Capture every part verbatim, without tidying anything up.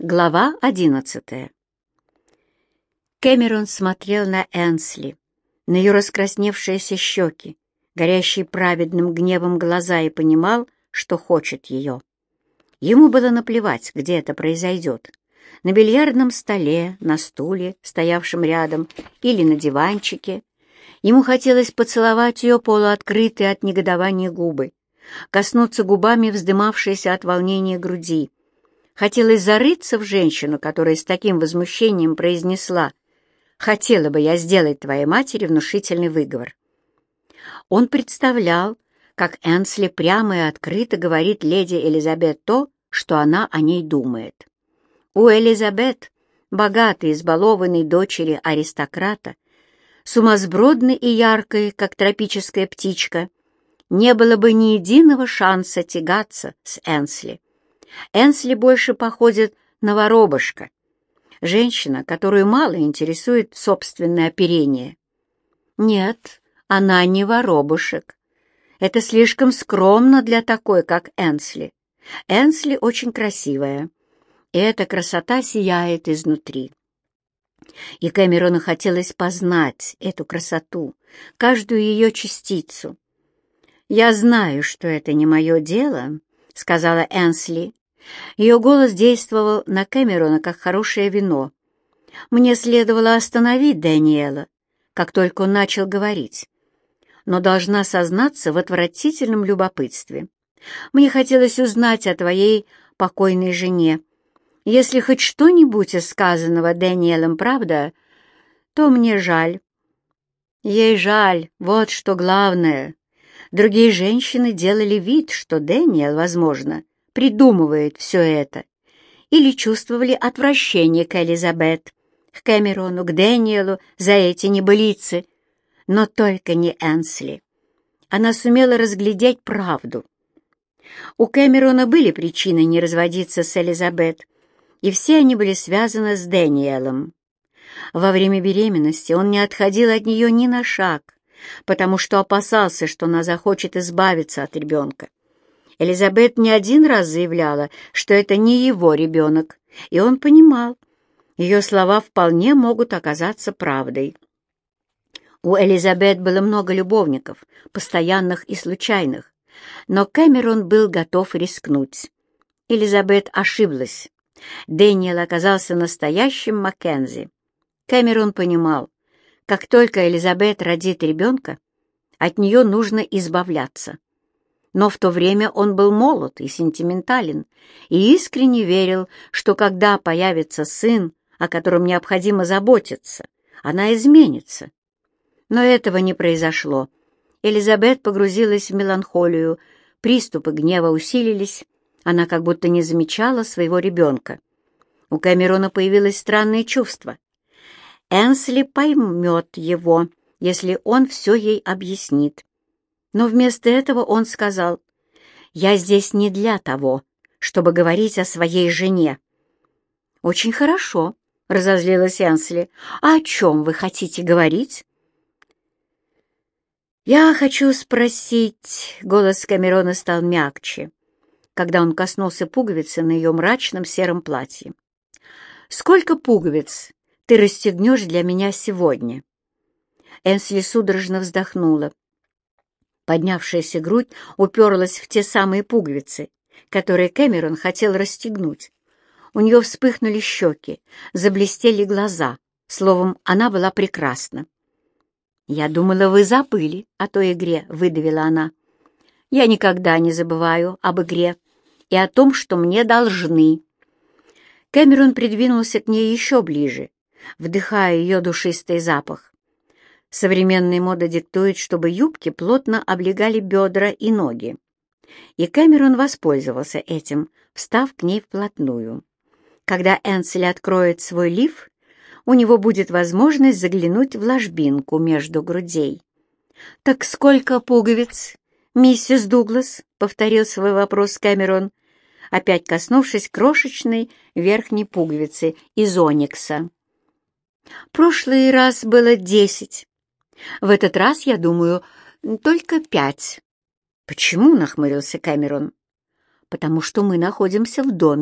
Глава одиннадцатая. Кэмерон смотрел на Энсли, на ее раскрасневшиеся щеки, горящие праведным гневом глаза, и понимал, что хочет ее. Ему было наплевать, где это произойдет. На бильярдном столе, на стуле, стоявшем рядом, или на диванчике. Ему хотелось поцеловать ее полуоткрытые от негодования губы, коснуться губами вздымавшейся от волнения груди. Хотелось зарыться в женщину, которая с таким возмущением произнесла: «Хотела бы я сделать твоей матери внушительный выговор». Он представлял, как Энсли прямо и открыто говорит леди Элизабет то, что она о ней думает. У Элизабет, богатой, избалованной дочери аристократа, сумасбродной и яркой, как тропическая птичка, не было бы ни единого шанса тягаться с Энсли. Энсли больше походит на воробушка, женщина, которую мало интересует собственное оперение. Нет, она не воробушек. Это слишком скромно для такой, как Энсли. Энсли очень красивая, и эта красота сияет изнутри. И Кэмерону хотелось познать эту красоту, каждую ее частицу. «Я знаю, что это не мое дело», — сказала Энсли. Ее голос действовал на Кэмерона как хорошее вино. «Мне следовало остановить Дэниела, как только он начал говорить, но должна сознаться в отвратительном любопытстве. Мне хотелось узнать о твоей покойной жене. Если хоть что-нибудь из сказанного Дэниелом правда, то мне жаль». Ей жаль, вот что главное. Другие женщины делали вид, что Дэниел, возможно, придумывает все это, или чувствовали отвращение к Элизабет, к Кэмерону, к Дэниелу за эти небылицы, но только не Энсли. Она сумела разглядеть правду. У Кэмерона были причины не разводиться с Элизабет, и все они были связаны с Дэниелом. Во время беременности он не отходил от нее ни на шаг, потому что опасался, что она захочет избавиться от ребенка. Элизабет не один раз заявляла, что это не его ребенок, и он понимал, ее слова вполне могут оказаться правдой. У Элизабет было много любовников, постоянных и случайных, но Кэмерон был готов рискнуть. Элизабет ошиблась. Дэниел оказался настоящим Маккензи. Кэмерон понимал, как только Элизабет родит ребенка, от нее нужно избавляться. Но в то время он был молод и сентиментален, и искренне верил, что когда появится сын, о котором необходимо заботиться, она изменится. Но этого не произошло. Элизабет погрузилась в меланхолию, приступы гнева усилились, она как будто не замечала своего ребенка. У Кэмерона появилось странное чувство. Энсли поймет его, если он все ей объяснит. Но вместо этого он сказал: «Я здесь не для того, чтобы говорить о своей жене». «Очень хорошо», — разозлилась Энсли. «А о чем вы хотите говорить?» «Я хочу спросить...» — голос Кэмерона стал мягче, когда он коснулся пуговицы на ее мрачном сером платье. «Сколько пуговиц ты расстегнешь для меня сегодня?» Энсли судорожно вздохнула. Поднявшаяся грудь уперлась в те самые пуговицы, которые Кэмерон хотел расстегнуть. У нее вспыхнули щеки, заблестели глаза. Словом, она была прекрасна. «Я думала, вы забыли о той игре», — выдавила она. «Я никогда не забываю об игре и о том, что мне должны». Кэмерон придвинулся к ней еще ближе, вдыхая ее душистый запах. Современная мода диктует, чтобы юбки плотно облегали бедра и ноги. И Кэмерон воспользовался этим, встав к ней вплотную. Когда Энсли откроет свой лиф, у него будет возможность заглянуть в ложбинку между грудей. «Так сколько пуговиц, миссис Дуглас?» — повторил свой вопрос Кэмерон, опять коснувшись крошечной верхней пуговицы из оникса. «Прошлый раз было десять. В этот раз, я думаю, только пять». «Почему?» — нахмурился Кэмерон. «Потому что мы находимся в доме,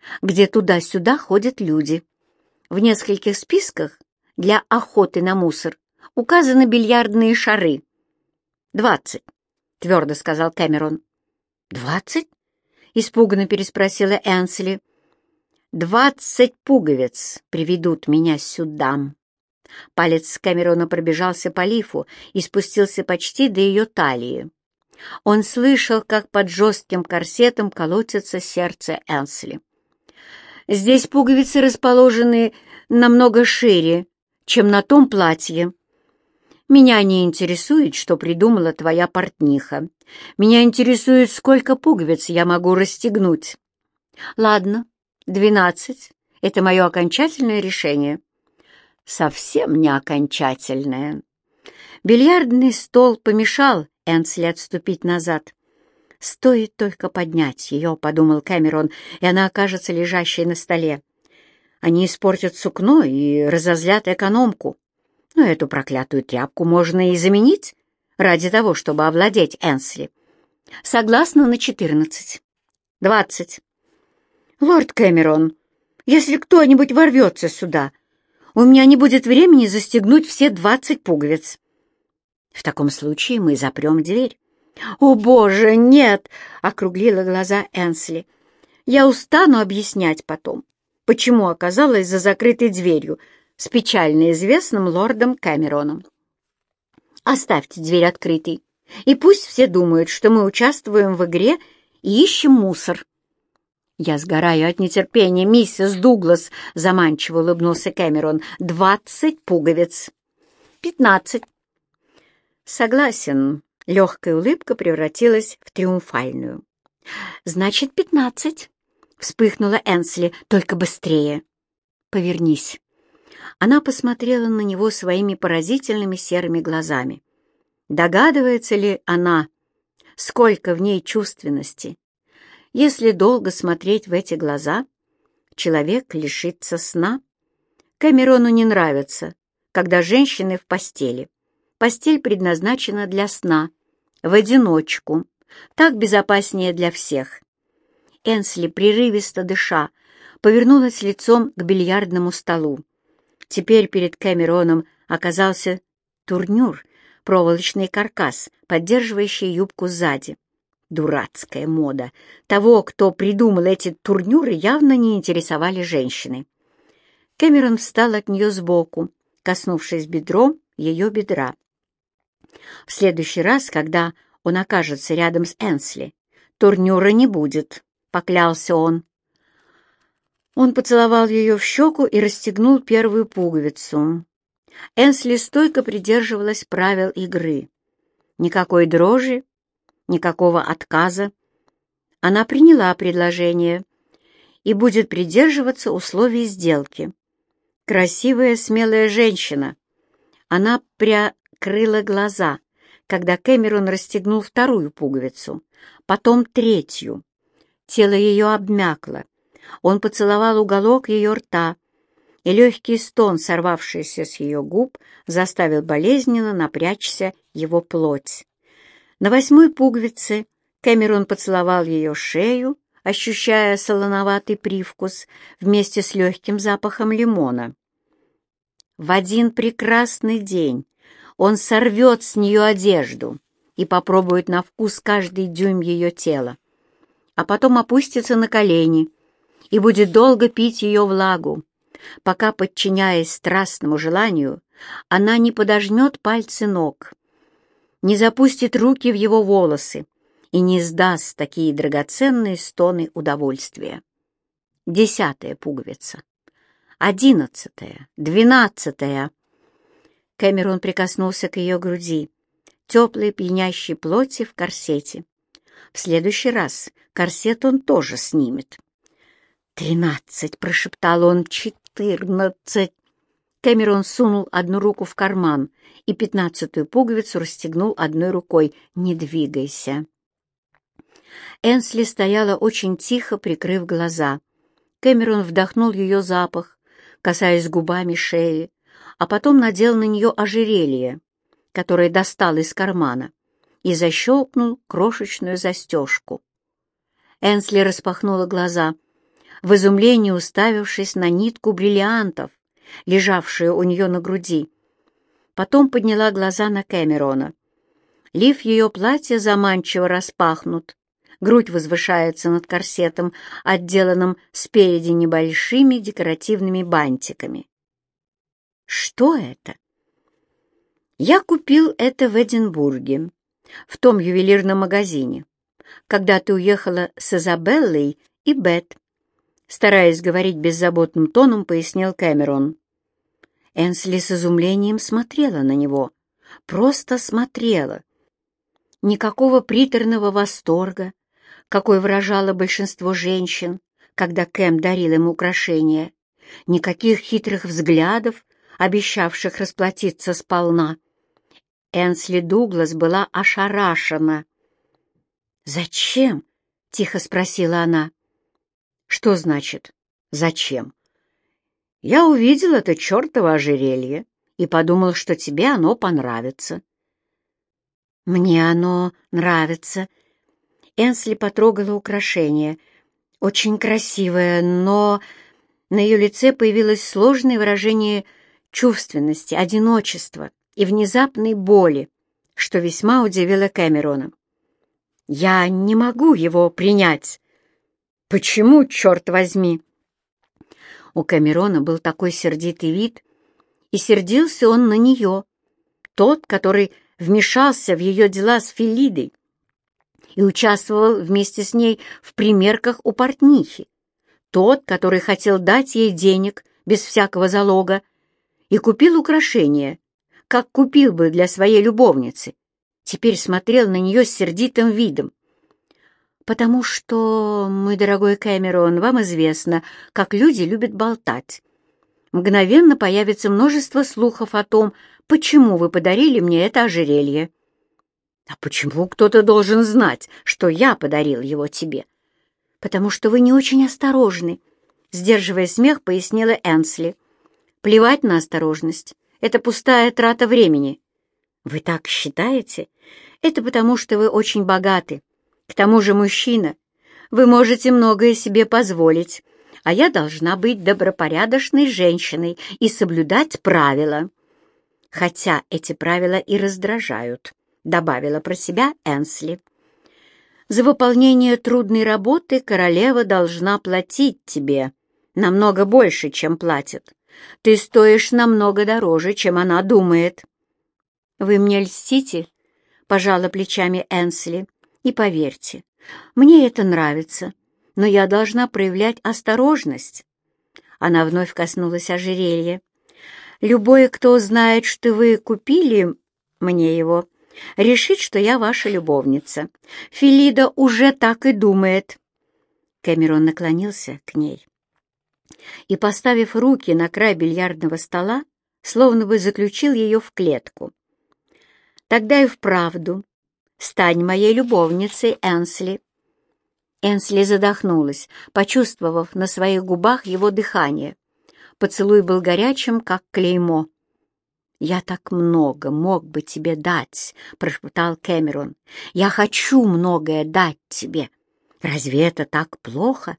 где туда-сюда ходят люди. В нескольких списках для охоты на мусор указаны бильярдные шары. «Двадцать», — твердо сказал Кэмерон. «Двадцать?» — испуганно переспросила Энсли. «Двадцать пуговиц приведут меня сюда». Палец Кэмерона пробежался по лифу и спустился почти до ее талии. Он слышал, как под жестким корсетом колотится сердце Энсли. «Здесь пуговицы расположены намного шире, чем на том платье. Меня не интересует, что придумала твоя портниха. Меня интересует, сколько пуговиц я могу расстегнуть». «Ладно, двенадцать. Это мое окончательное решение». «Совсем не окончательное». Бильярдный стол помешал Энсли отступить назад. «Стоит только поднять ее», — подумал Кэмерон, — «и она окажется лежащей на столе. Они испортят сукно и разозлят экономку. Но эту проклятую тряпку можно и заменить ради того, чтобы овладеть Энсли. Согласна на четырнадцать. Двадцать. Лорд Кэмерон, если кто-нибудь ворвется сюда, у меня не будет времени застегнуть все двадцать пуговиц. В таком случае мы запрем дверь». «О, Боже, нет!» — округлила глаза Энсли. «Я устану объяснять потом, почему оказалась за закрытой дверью с печально известным лордом Кэмероном. Оставьте дверь открытой, и пусть все думают, что мы участвуем в игре и ищем мусор». «Я сгораю от нетерпения, миссис Дуглас», — заманчиво улыбнулся Кэмерон. «Двадцать пуговиц». «Пятнадцать». «Согласен». Легкая улыбка превратилась в триумфальную. «Значит, пятнадцать», — вспыхнула Энсли, — «только быстрее». «Повернись». Она посмотрела на него своими поразительными серыми глазами. Догадывается ли она, сколько в ней чувственности? Если долго смотреть в эти глаза, человек лишится сна. Кэмерону не нравится, когда женщины в постели. Постель предназначена для сна, в одиночку. Так безопаснее для всех. Энсли, прерывисто дыша, повернулась лицом к бильярдному столу. Теперь перед Кэмероном оказался турнюр, проволочный каркас, поддерживающий юбку сзади. Дурацкая мода. Того, кто придумал эти турнюры, явно не интересовали женщины. Кэмерон встал от нее сбоку, коснувшись бедром ее бедра. В следующий раз, когда он окажется рядом с Энсли, турнюра не будет, поклялся он. Он поцеловал ее в щеку и расстегнул первую пуговицу. Энсли стойко придерживалась правил игры. Никакой дрожи, никакого отказа. Она приняла предложение и будет придерживаться условий сделки. Красивая, смелая женщина. Она приоткрыла глаза, когда Кэмерон расстегнул вторую пуговицу, потом третью. Тело ее обмякло. Он поцеловал уголок ее рта, и легкий стон, сорвавшийся с ее губ, заставил болезненно напрячься его плоть. На восьмой пуговице Кэмерон поцеловал ее шею, ощущая солоноватый привкус вместе с легким запахом лимона. В один прекрасный день он сорвет с нее одежду и попробует на вкус каждый дюйм ее тела, а потом опустится на колени и будет долго пить ее влагу, пока, подчиняясь страстному желанию, она не подожмет пальцы ног, не запустит руки в его волосы и не издаст такие драгоценные стоны удовольствия. Десятая пуговица. Одиннадцатая. Двенадцатая. Кэмерон прикоснулся к ее груди, теплой пьянящей плоти в корсете. В следующий раз корсет он тоже снимет. «Тринадцать!» — прошептал он. «Четырнадцать!» Кэмерон сунул одну руку в карман и пятнадцатую пуговицу расстегнул одной рукой. «Не двигайся!» Энсли стояла очень тихо, прикрыв глаза. Кэмерон вдохнул ее запах, касаясь губами шеи, а потом надел на нее ожерелье, которое достал из кармана, и защелкнул крошечную застежку. Энсли распахнула глаза. в изумлении уставившись на нитку бриллиантов, лежавшую у нее на груди. Потом подняла глаза на Кэмерона. Лиф ее платья заманчиво распахнут, грудь возвышается над корсетом, отделанным спереди небольшими декоративными бантиками. Что это? Я купил это в Эдинбурге, в том ювелирном магазине, когда ты уехала с Изабеллой и Бет. Стараясь говорить беззаботным тоном, пояснил Кэмерон. Энсли с изумлением смотрела на него. Просто смотрела. Никакого приторного восторга, какой выражало большинство женщин, когда Кэм дарил им украшения. Никаких хитрых взглядов, обещавших расплатиться сполна. Энсли Дуглас была ошарашена. «Зачем?» — тихо спросила она. «Что значит «зачем»?» «Я увидел это чертово ожерелье и подумал, что тебе оно понравится». «Мне оно нравится». Энсли потрогала украшение. Очень красивое, но на ее лице появилось сложное выражение чувственности, одиночества и внезапной боли, что весьма удивило Кэмерона. «Я не могу его принять». «Почему, черт возьми?» У Кэмерона был такой сердитый вид, и сердился он на нее, тот, который вмешался в ее дела с Филидой и участвовал вместе с ней в примерках у портнихи, тот, который хотел дать ей денег без всякого залога и купил украшения, как купил бы для своей любовницы, теперь смотрел на нее с сердитым видом. «Потому что, мой дорогой Кэмерон, вам известно, как люди любят болтать. Мгновенно появится множество слухов о том, почему вы подарили мне это ожерелье». «А почему кто-то должен знать, что я подарил его тебе?» «Потому что вы не очень осторожны», — сдерживая смех, пояснила Энсли. «Плевать на осторожность. Это пустая трата времени». «Вы так считаете? Это потому, что вы очень богаты. К тому же мужчина. Вы можете многое себе позволить, а я должна быть добропорядочной женщиной и соблюдать правила. Хотя эти правила и раздражают», — добавила про себя Энсли. «За выполнение трудной работы королева должна платить тебе намного больше, чем платит. Ты стоишь намного дороже, чем она думает». «Вы мне льстите?» — пожала плечами Энсли. «И поверьте, мне это нравится, но я должна проявлять осторожность». Она вновь коснулась ожерелья. «Любой, кто узнает, что вы купили мне его, решит, что я ваша любовница. Филида уже так и думает». Кэмерон наклонился к ней и, поставив руки на край бильярдного стола, словно бы заключил ее в клетку. «Тогда и вправду стань моей любовницей, Энсли». Энсли задохнулась, почувствовав на своих губах его дыхание. Поцелуй был горячим, как клеймо. «Я так много мог бы тебе дать», — прошептал Кэмерон. «Я хочу многое дать тебе. Разве это так плохо?»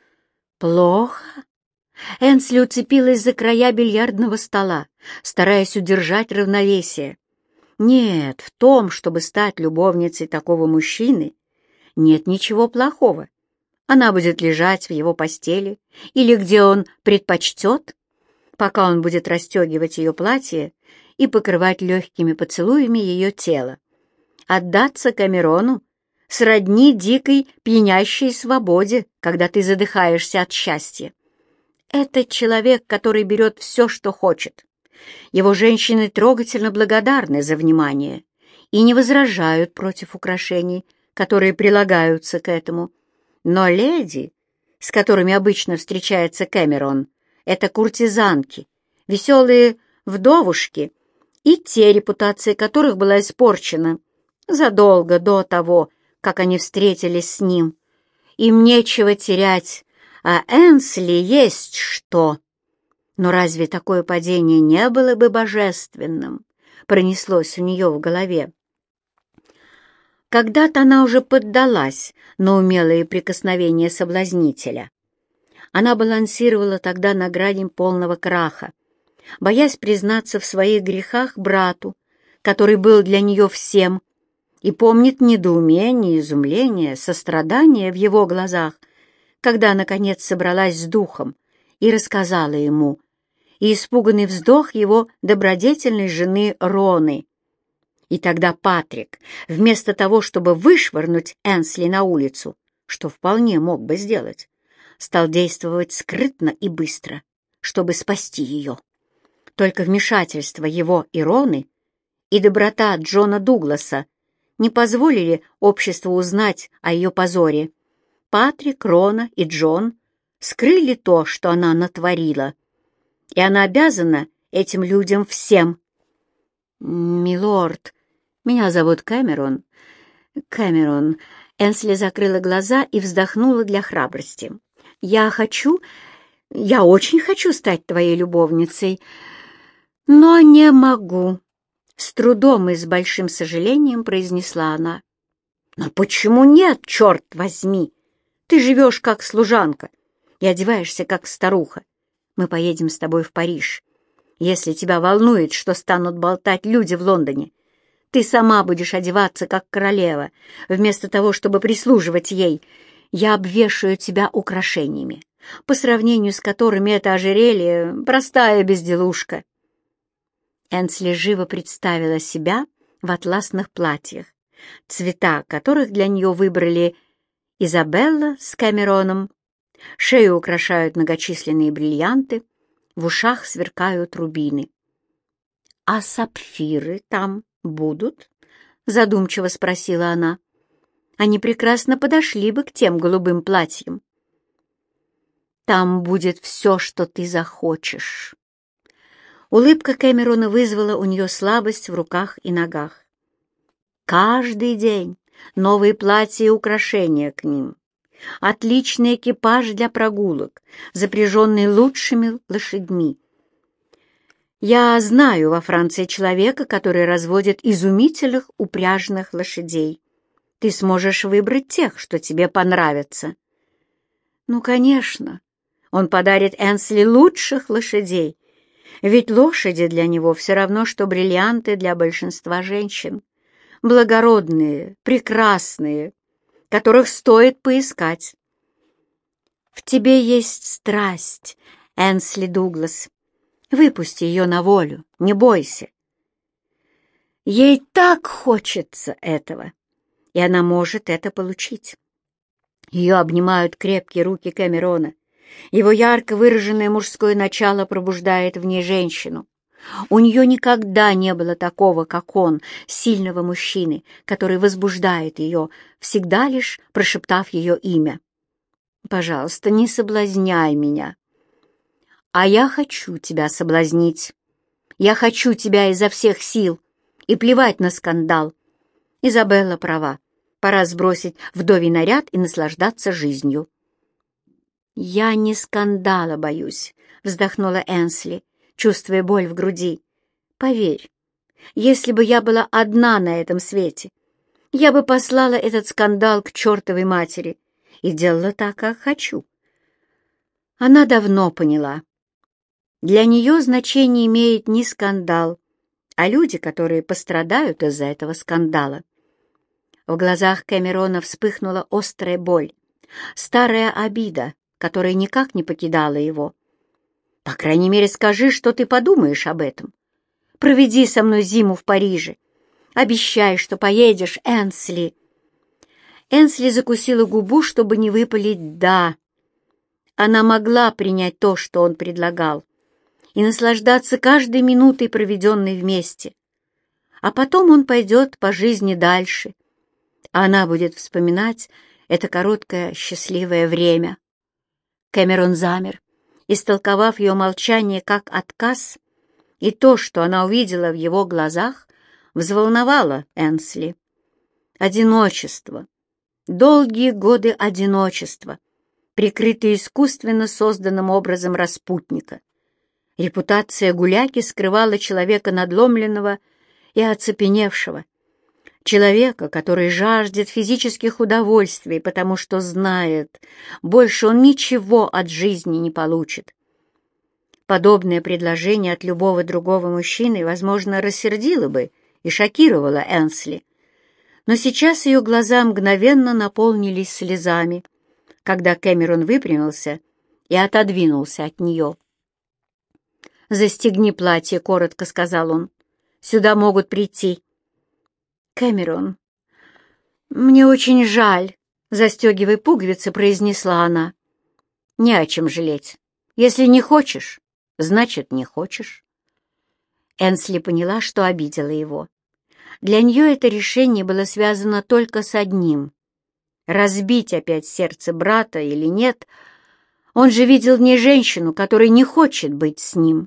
«Плохо?» Энсли уцепилась за края бильярдного стола, стараясь удержать равновесие. Нет, в том, чтобы стать любовницей такого мужчины, нет ничего плохого. Она будет лежать в его постели или где он предпочтет, пока он будет расстегивать ее платье и покрывать легкими поцелуями ее тело. Отдаться Камерону сродни дикой пьянящей свободе, когда ты задыхаешься от счастья. Это человек, который берет все, что хочет. Его женщины трогательно благодарны за внимание и не возражают против украшений, которые прилагаются к этому. Но леди, с которыми обычно встречается Кэмерон, это куртизанки, веселые вдовушки и те, репутация которых была испорчена задолго до того, как они встретились с ним. Им нечего терять, а Энсли есть что. Но разве такое падение не было бы божественным? Пронеслось у нее в голове. Когда-то она уже поддалась на умелые прикосновения соблазнителя. Она балансировала тогда на грани полного краха, боясь признаться в своих грехах брату, который был для нее всем, и помнит недоумение, изумление, сострадание в его глазах, когда, наконец, собралась с духом и рассказала ему, и испуганный вздох его добродетельной жены Роны. И тогда Патрик, вместо того, чтобы вышвырнуть Энсли на улицу, что вполне мог бы сделать, стал действовать скрытно и быстро, чтобы спасти ее. Только вмешательство его и Роны и доброта Джона Дугласа не позволили обществу узнать о ее позоре. Патрик, Рона и Джон скрыли то, что она натворила, и она обязана этим людям всем. «Милорд, меня зовут Кэмерон». «Кэмерон». Энсли закрыла глаза и вздохнула для храбрости. «Я хочу, я очень хочу стать твоей любовницей, но не могу», — с трудом и с большим сожалением произнесла она. «Но почему нет, черт возьми? Ты живешь как служанка и одеваешься как старуха. Мы поедем с тобой в Париж. Если тебя волнует, что станут болтать люди в Лондоне, ты сама будешь одеваться как королева, вместо того, чтобы прислуживать ей. Я обвешаю тебя украшениями, по сравнению с которыми это ожерелье — простая безделушка». Энсли живо представила себя в атласных платьях, цвета которых для нее выбрали Изабелла с Кэмероном. Шею украшают многочисленные бриллианты, в ушах сверкают рубины. «А сапфиры там будут?» — задумчиво спросила она. «Они прекрасно подошли бы к тем голубым платьям». «Там будет все, что ты захочешь». Улыбка Кэмерона вызвала у нее слабость в руках и ногах. «Каждый день новые платья и украшения к ним. Отличный экипаж для прогулок, запряженный лучшими лошадьми. Я знаю во Франции человека, который разводит изумительных упряжных лошадей. Ты сможешь выбрать тех, что тебе понравятся». «Ну, конечно, он подарит Энсли лучших лошадей, ведь лошади для него все равно, что бриллианты для большинства женщин. Благородные, прекрасные, которых стоит поискать. В тебе есть страсть, Энсли Дуглас. Выпусти ее на волю, не бойся. Ей так хочется этого, и она может это получить». Ее обнимают крепкие руки Кэмерона. Его ярко выраженное мужское начало пробуждает в ней женщину. У нее никогда не было такого, как он, сильного мужчины, который возбуждает ее, всегда лишь прошептав ее имя. «Пожалуйста, не соблазняй меня». «А я хочу тебя соблазнить. Я хочу тебя изо всех сил, и плевать на скандал. Изабелла права. Пора сбросить вдовий наряд и наслаждаться жизнью». «Я не скандала боюсь», — вздохнула Энсли, чувствуя боль в груди. «Поверь, если бы я была одна на этом свете, я бы послала этот скандал к чертовой матери и делала так, как хочу». Она давно поняла. Для нее значение имеет не скандал, а люди, которые пострадают из-за этого скандала. В глазах Кэмерона вспыхнула острая боль, старая обида, которая никак не покидала его. «По крайней мере, скажи, что ты подумаешь об этом. Проведи со мной зиму в Париже. Обещай, что поедешь, Энсли». Энсли закусила губу, чтобы не выпалить «да». Она могла принять то, что он предлагал, и наслаждаться каждой минутой, проведенной вместе. А потом он пойдет по жизни дальше, а она будет вспоминать это короткое счастливое время. Кэмерон замер, истолковав ее молчание как отказ, и то, что она увидела в его глазах, взволновало Энсли. Одиночество, долгие годы одиночества, прикрытые искусственно созданным образом распутника. Репутация гуляки скрывала человека надломленного и оцепеневшего. человека, который жаждет физических удовольствий, потому что знает, больше он ничего от жизни не получит. Подобное предложение от любого другого мужчины, возможно, рассердило бы и шокировало Энсли. Но сейчас ее глаза мгновенно наполнились слезами, когда Кэмерон выпрямился и отодвинулся от нее. «Застегни платье», — коротко сказал он. «Сюда могут прийти». «Кэмерон, мне очень жаль», — застегивая пуговицы, произнесла она. «Не о чем жалеть. Если не хочешь, значит, не хочешь». Энсли поняла, что обидела его. Для нее это решение было связано только с одним — разбить опять сердце брата или нет. Он же видел в ней женщину, которая не хочет быть с ним.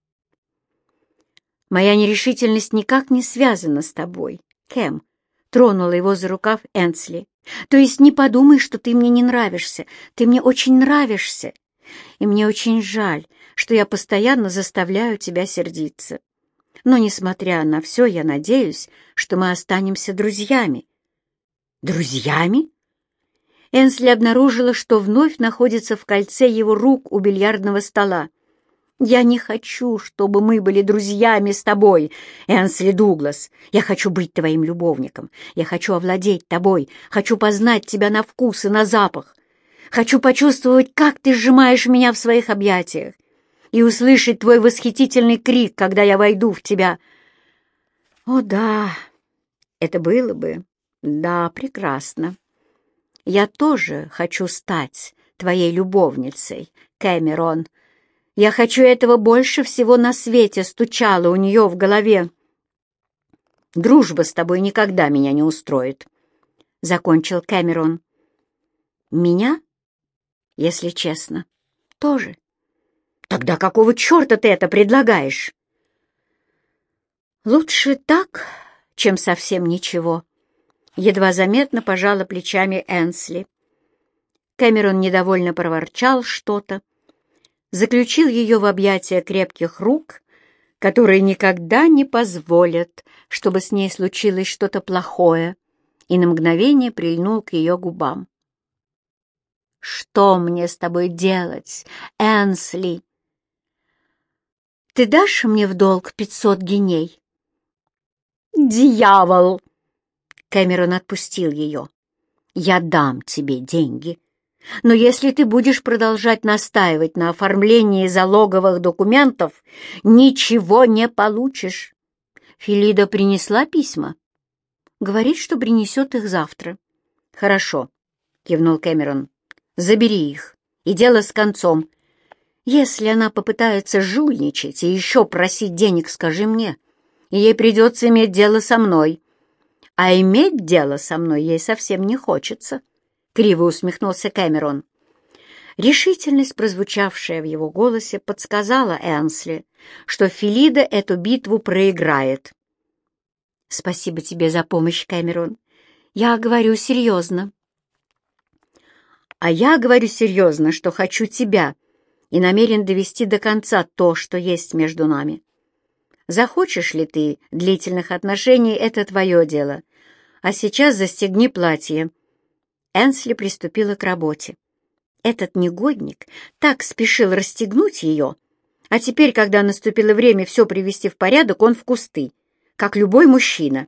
«Моя нерешительность никак не связана с тобой, Кэм», — тронула его за рукав Энсли. «То есть не подумай, что ты мне не нравишься. Ты мне очень нравишься. И мне очень жаль, что я постоянно заставляю тебя сердиться. Но, несмотря на все, я надеюсь, что мы останемся друзьями». «Друзьями?» Энсли обнаружила, что вновь находится в кольце его рук у бильярдного стола. «Я не хочу, чтобы мы были друзьями с тобой, Энсли Дуглас. Я хочу быть твоим любовником. Я хочу овладеть тобой, хочу познать тебя на вкус и на запах. Хочу почувствовать, как ты сжимаешь меня в своих объятиях, и услышать твой восхитительный крик, когда я войду в тебя». «О да, это было бы, да, прекрасно. Я тоже хочу стать твоей любовницей, Кэмерон. Я хочу этого больше всего на свете», — стучало у нее в голове. «Дружба с тобой никогда меня не устроит», — закончил Кэмерон. «Меня, если честно, тоже». «Тогда какого черта ты это предлагаешь?» «Лучше так, чем совсем ничего», — едва заметно пожала плечами Энсли. Кэмерон недовольно проворчал что-то, заключил ее в объятия крепких рук, которые никогда не позволят, чтобы с ней случилось что-то плохое, и на мгновение прильнул к ее губам. «Что мне с тобой делать, Энсли? Ты дашь мне в долг пятьсот гиней?» «Дьявол!» Кэмерон отпустил ее. «Я дам тебе деньги. Но если ты будешь продолжать настаивать на оформлении залоговых документов, ничего не получишь». Филида принесла письма. Говорит, что принесет их завтра. «Хорошо», — кивнул Кэмерон. «Забери их, и дело с концом. Если она попытается жульничать и еще просить денег, скажи мне, и ей придется иметь дело со мной. А иметь дело со мной ей совсем не хочется». — криво усмехнулся Кэмерон. Решительность, прозвучавшая в его голосе, подсказала Энсли, что Филида эту битву проиграет. «Спасибо тебе за помощь, Кэмерон. Я говорю серьезно». «А я говорю серьезно, что хочу тебя и намерен довести до конца то, что есть между нами. Захочешь ли ты длительных отношений — это твое дело. А сейчас застегни платье». Энсли приступила к работе. Этот негодник так спешил расстегнуть ее, а теперь, когда наступило время все привести в порядок, он в кусты, как любой мужчина.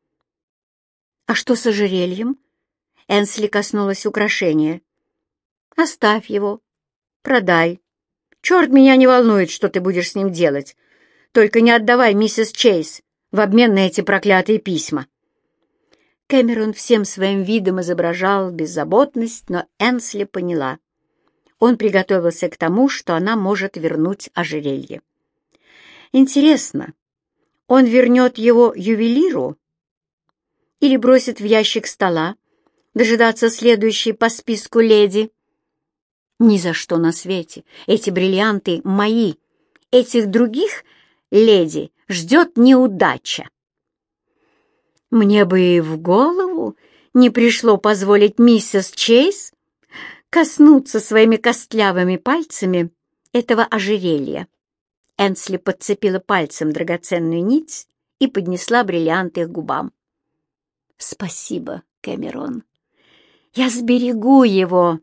«А что с ожерельем?» Энсли коснулась украшения. «Оставь его, продай. Черт меня не волнует, что ты будешь с ним делать. Только не отдавай миссис Чейз в обмен на эти проклятые письма». Кэмерон всем своим видом изображал беззаботность, но Энсли поняла. Он приготовился к тому, что она может вернуть ожерелье. Интересно, он вернет его ювелиру или бросит в ящик стола, дожидаться следующей по списку леди? Ни за что на свете. Эти бриллианты мои. Этих других леди ждет неудача. Мне бы и в голову не пришло позволить миссис Чейз коснуться своими костлявыми пальцами этого ожерелья. Энсли подцепила пальцем драгоценную нить и поднесла бриллианты к губам. «Спасибо, Кэмерон. Я сберегу его».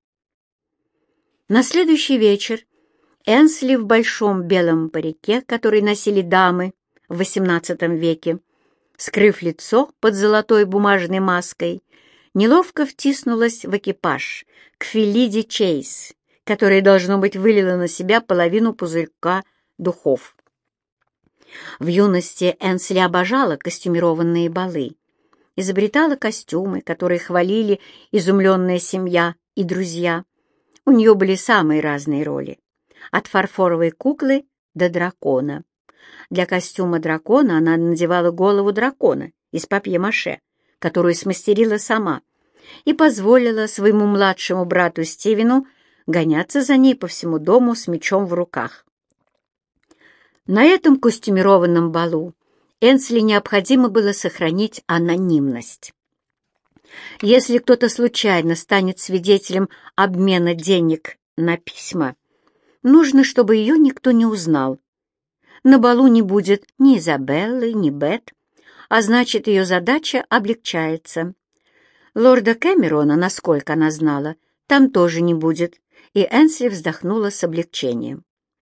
На следующий вечер Энсли в большом белом парике, который носили дамы в восемнадцатом веке, скрыв лицо под золотой бумажной маской, неловко втиснулась в экипаж к Фелиде Чейз, которая, должно быть, вылила на себя половину пузырька духов. В юности Энсли обожала костюмированные балы, изобретала костюмы, которые хвалили изумленная семья и друзья. У нее были самые разные роли, от фарфоровой куклы до дракона. Для костюма дракона она надевала голову дракона из папье-маше, которую смастерила сама, и позволила своему младшему брату Стивену гоняться за ней по всему дому с мечом в руках. На этом костюмированном балу Энсли необходимо было сохранить анонимность. Если кто-то случайно станет свидетелем обмена денег на письма, нужно, чтобы ее никто не узнал. На балу не будет ни Изабеллы, ни Бет, а значит, ее задача облегчается. Лорда Кэмерона, насколько она знала, там тоже не будет, и Энсли вздохнула с облегчением.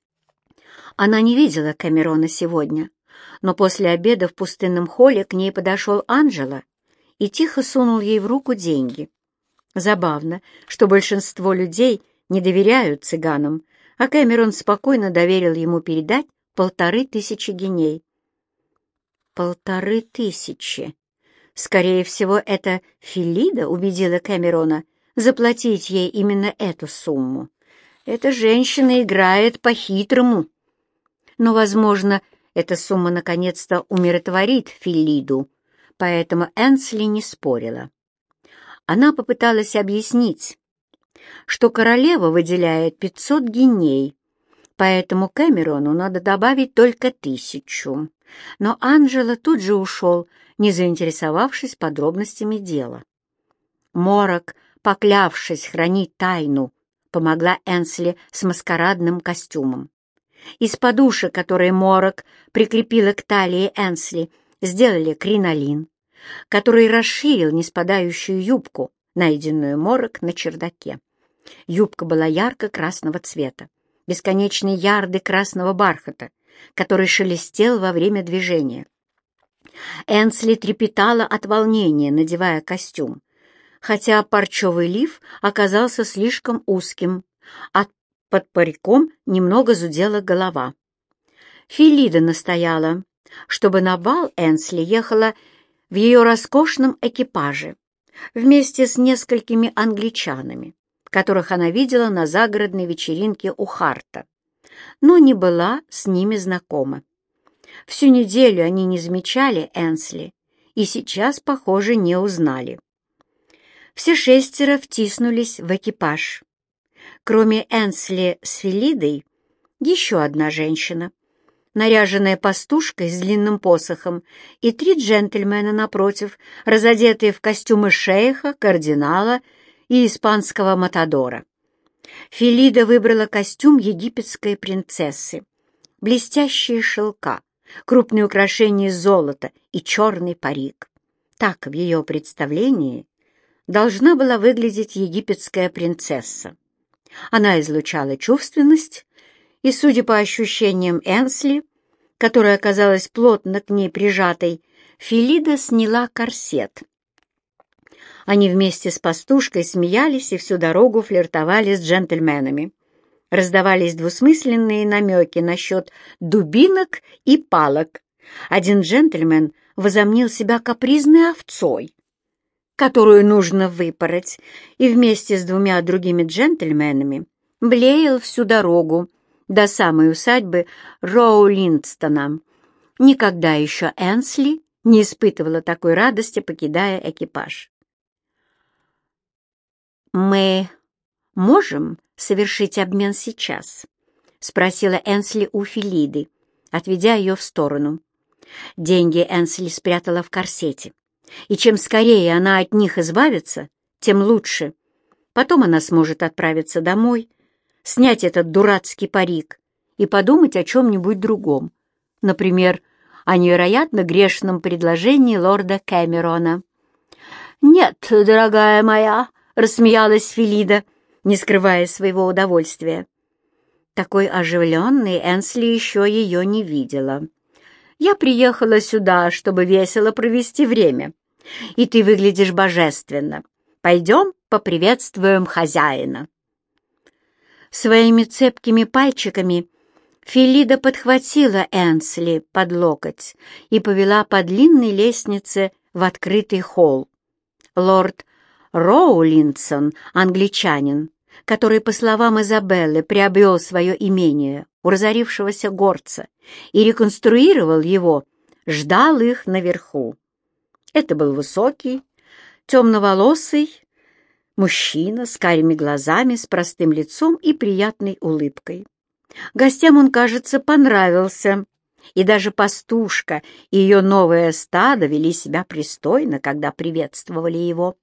Она не видела Кэмерона сегодня, но после обеда в пустынном холле к ней подошел Анджело и тихо сунул ей в руку деньги. Забавно, что большинство людей не доверяют цыганам, а Кэмерон спокойно доверил ему передать полторы тысячи гиней. Полторы тысячи! Скорее всего, это Фелида убедила Кэмерона заплатить ей именно эту сумму. Эта женщина играет по-хитрому. Но, возможно, эта сумма наконец-то умиротворит Фелиду, поэтому Энсли не спорила. Она попыталась объяснить, что королева выделяет пятьсот гиней, поэтому Кэмерону надо добавить только тысячу. Но Анджело тут же ушел, не заинтересовавшись подробностями дела. Морок, поклявшись хранить тайну, помогла Энсли с маскарадным костюмом. Из подушек, которые Морок прикрепила к талии Энсли, сделали кринолин, который расширил неспадающую юбку, найденную Морок на чердаке. Юбка была ярко-красного цвета, бесконечные ярды красного бархата, который шелестел во время движения. Энсли трепетала от волнения, надевая костюм, хотя парчевый лиф оказался слишком узким, а под париком немного зудела голова. Фелида настояла, чтобы на бал Энсли ехала в ее роскошном экипаже вместе с несколькими англичанами, которых она видела на загородной вечеринке у Харта, но не была с ними знакома. Всю неделю они не замечали Энсли и сейчас, похоже, не узнали. Все шестеро втиснулись в экипаж. Кроме Энсли с Фелидой, еще одна женщина, наряженная пастушкой с длинным посохом, и три джентльмена напротив, разодетые в костюмы шейха, кардинала и испанского матадора. Фелида выбрала костюм египетской принцессы, блестящие шелка, крупные украшения из золота и черный парик. Так в ее представлении должна была выглядеть египетская принцесса. Она излучала чувственность, и, судя по ощущениям Энсли, которая оказалась плотно к ней прижатой, Фелида сняла корсет. Они вместе с пастушкой смеялись и всю дорогу флиртовали с джентльменами. Раздавались двусмысленные намеки насчет дубинок и палок. Один джентльмен возомнил себя капризной овцой, которую нужно выпороть, и вместе с двумя другими джентльменами блеял всю дорогу до самой усадьбы Роулинстона. Никогда еще Энсли не испытывала такой радости, покидая экипаж. «Мы можем совершить обмен сейчас?» — спросила Энсли у Фелиды, отведя ее в сторону. Деньги Энсли спрятала в корсете, и чем скорее она от них избавится, тем лучше. Потом она сможет отправиться домой, снять этот дурацкий парик и подумать о чем-нибудь другом, например, о невероятно грешном предложении лорда Кэмерона. «Нет, дорогая моя», — рассмеялась Филида, не скрывая своего удовольствия. Такой оживленной Энсли еще ее не видела. «Я приехала сюда, чтобы весело провести время, и ты выглядишь божественно. Пойдем поприветствуем хозяина». Своими цепкими пальчиками Филида подхватила Энсли под локоть и повела по длинной лестнице в открытый холл. Лорд Роулинсон, англичанин, который, по словам Изабеллы, приобрел свое имение у разорившегося горца и реконструировал его, ждал их наверху. Это был высокий, темноволосый мужчина с карими глазами, с простым лицом и приятной улыбкой. Гостям он, кажется, понравился, и даже пастушка и ее новое стадо вели себя пристойно, когда приветствовали его.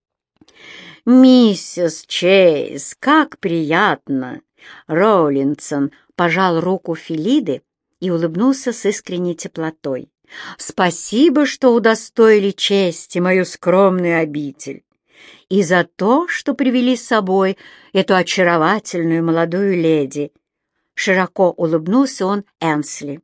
«Миссис Чейз, как приятно!» Роулинсон пожал руку Филиды и улыбнулся с искренней теплотой. «Спасибо, что удостоили чести мою скромную обитель, и за то, что привели с собой эту очаровательную молодую леди». Широко улыбнулся он Энсли.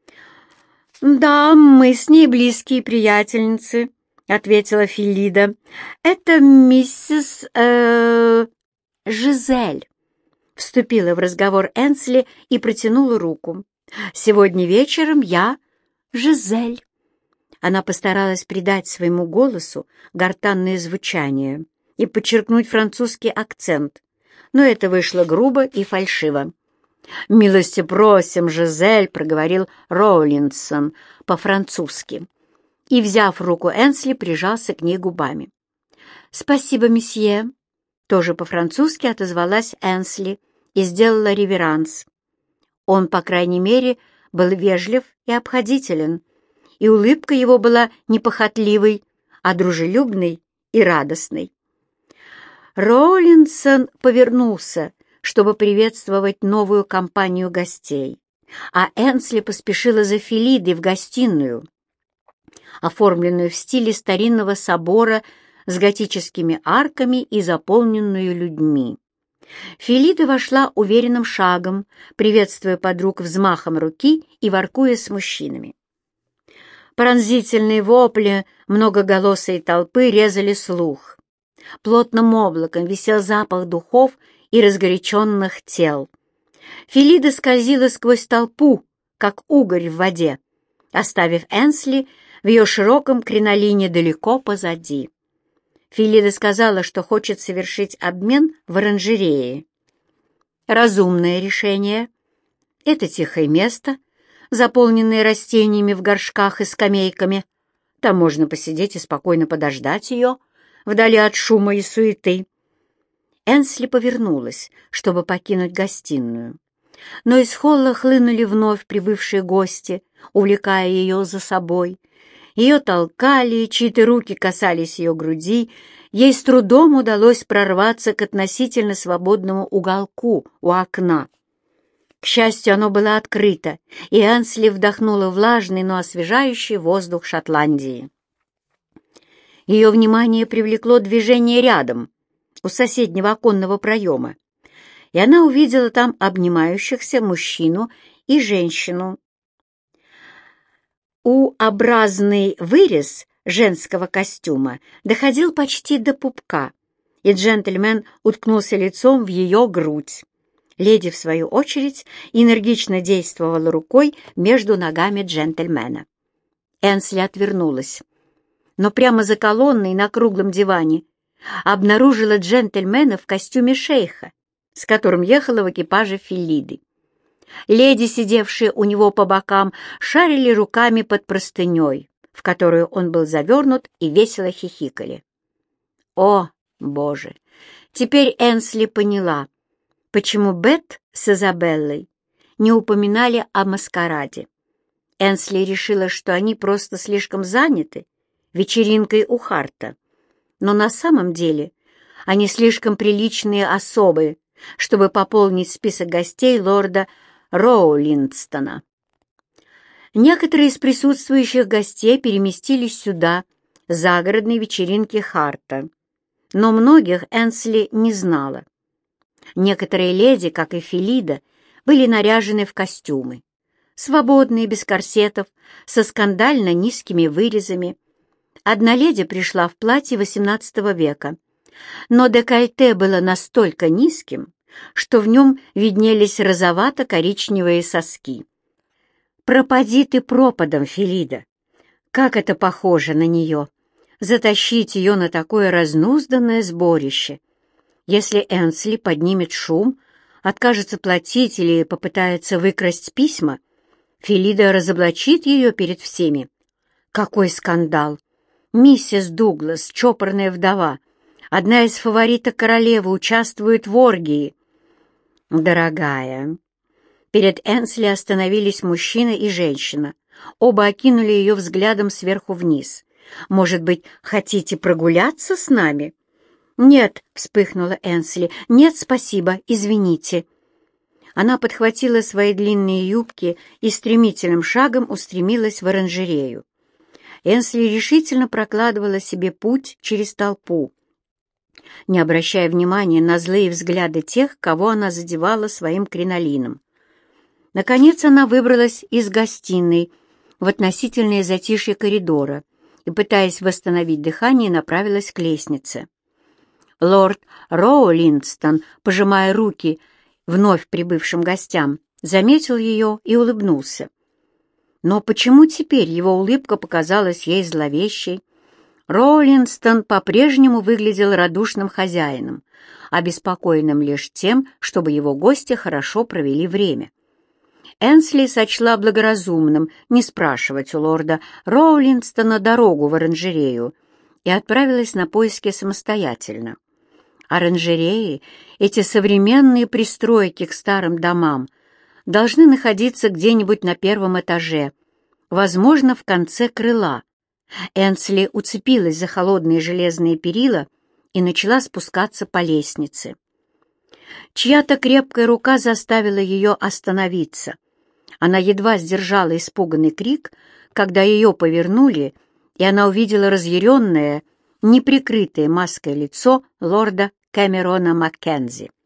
«Да, мы с ней близкие приятельницы», — ответила Филида. «Это миссис... Э, Жизель», — вступила в разговор Энсли и протянула руку. «Сегодня вечером я Жизель». Она постаралась придать своему голосу гортанное звучание и подчеркнуть французский акцент, но это вышло грубо и фальшиво. «Милости просим, Жизель», — проговорил Роулинсон по-французски, и, взяв руку Энсли, прижался к ней губами. «Спасибо, месье», — тоже по-французски отозвалась Энсли и сделала реверанс. Он, по крайней мере, был вежлив и обходителен, и улыбка его была не похотливой, а дружелюбной и радостной. Роулинсон повернулся, чтобы приветствовать новую компанию гостей, а Энсли поспешила за Филидой в гостиную, оформленную в стиле старинного собора с готическими арками и заполненную людьми. Филида вошла уверенным шагом, приветствуя подруг взмахом руки и воркуя с мужчинами. Пронзительные вопли многоголосой толпы резали слух. Плотным облаком висел запах духов и разгоряченных тел. Филида скользила сквозь толпу, как угорь в воде, оставив Энсли в ее широком кринолине далеко позади. Филида сказала, что хочет совершить обмен в оранжерее. Разумное решение. Это тихое место, заполненное растениями в горшках и скамейками. Там можно посидеть и спокойно подождать ее, вдали от шума и суеты. Энсли повернулась, чтобы покинуть гостиную, но из холла хлынули вновь прибывшие гости, увлекая ее за собой. Ее толкали, чьи-то руки касались ее груди, ей с трудом удалось прорваться к относительно свободному уголку у окна. К счастью, оно было открыто, и Энсли вдохнула влажный, но освежающий воздух Шотландии. Ее внимание привлекло движение рядом, у соседнего оконного проема, и она увидела там обнимающихся мужчину и женщину. У-образный вырез женского костюма доходил почти до пупка, и джентльмен уткнулся лицом в ее грудь. Леди, в свою очередь, энергично действовала рукой между ногами джентльмена. Энсли отвернулась, но прямо за колонной на круглом диване обнаружила джентльмена в костюме шейха, с которым ехала в экипаже Филиды. Леди, сидевшие у него по бокам, шарили руками под простыней, в которую он был завернут, и весело хихикали. О, Боже! Теперь Энсли поняла, почему Бет с Изабеллой не упоминали о маскараде. Энсли решила, что они просто слишком заняты вечеринкой у Харта, но на самом деле они слишком приличные особы, чтобы пополнить список гостей лорда Роулинстона. Некоторые из присутствующих гостей переместились сюда загородной вечеринки Харта, но многих Энсли не знала. Некоторые леди, как и Фелида, были наряжены в костюмы, свободные, без корсетов, со скандально низкими вырезами. Одна леди пришла в платье восемнадцатого века, но декольте было настолько низким, что в нем виднелись розовато-коричневые соски. «Пропади ты пропадом, Фелида! Как это похоже на нее! Затащить ее на такое разнузданное сборище! Если Энсли поднимет шум, откажется платить или попытается выкрасть письма, Фелида разоблачит ее перед всеми. Какой скандал! Миссис Дуглас, чопорная вдова, одна из фавориток королевы, участвует в оргии. Дорогая, перед Энсли остановились мужчина и женщина. Оба окинули ее взглядом сверху вниз. «Может быть, хотите прогуляться с нами?» «Нет», — вспыхнула Энсли, — «нет, спасибо, извините». Она подхватила свои длинные юбки и стремительным шагом устремилась в оранжерею. Энсли решительно прокладывала себе путь через толпу, не обращая внимания на злые взгляды тех, кого она задевала своим кринолином. Наконец она выбралась из гостиной в относительное затишье коридора и, пытаясь восстановить дыхание, направилась к лестнице. Лорд Роулинстон, пожимая руки вновь прибывшим гостям, заметил ее и улыбнулся. Но почему теперь его улыбка показалась ей зловещей? Роулинстон по-прежнему выглядел радушным хозяином, обеспокоенным лишь тем, чтобы его гости хорошо провели время. Энсли сочла благоразумным не спрашивать у лорда Роулинстона дорогу в оранжерею и отправилась на поиски самостоятельно. Оранжереи, эти современные пристройки к старым домам, должны находиться где-нибудь на первом этаже, возможно, в конце крыла. Энсли уцепилась за холодные железные перила и начала спускаться по лестнице. Чья-то крепкая рука заставила ее остановиться. Она едва сдержала испуганный крик, когда ее повернули, и она увидела разъяренное, неприкрытое маской лицо лорда Кэмерона Маккензи.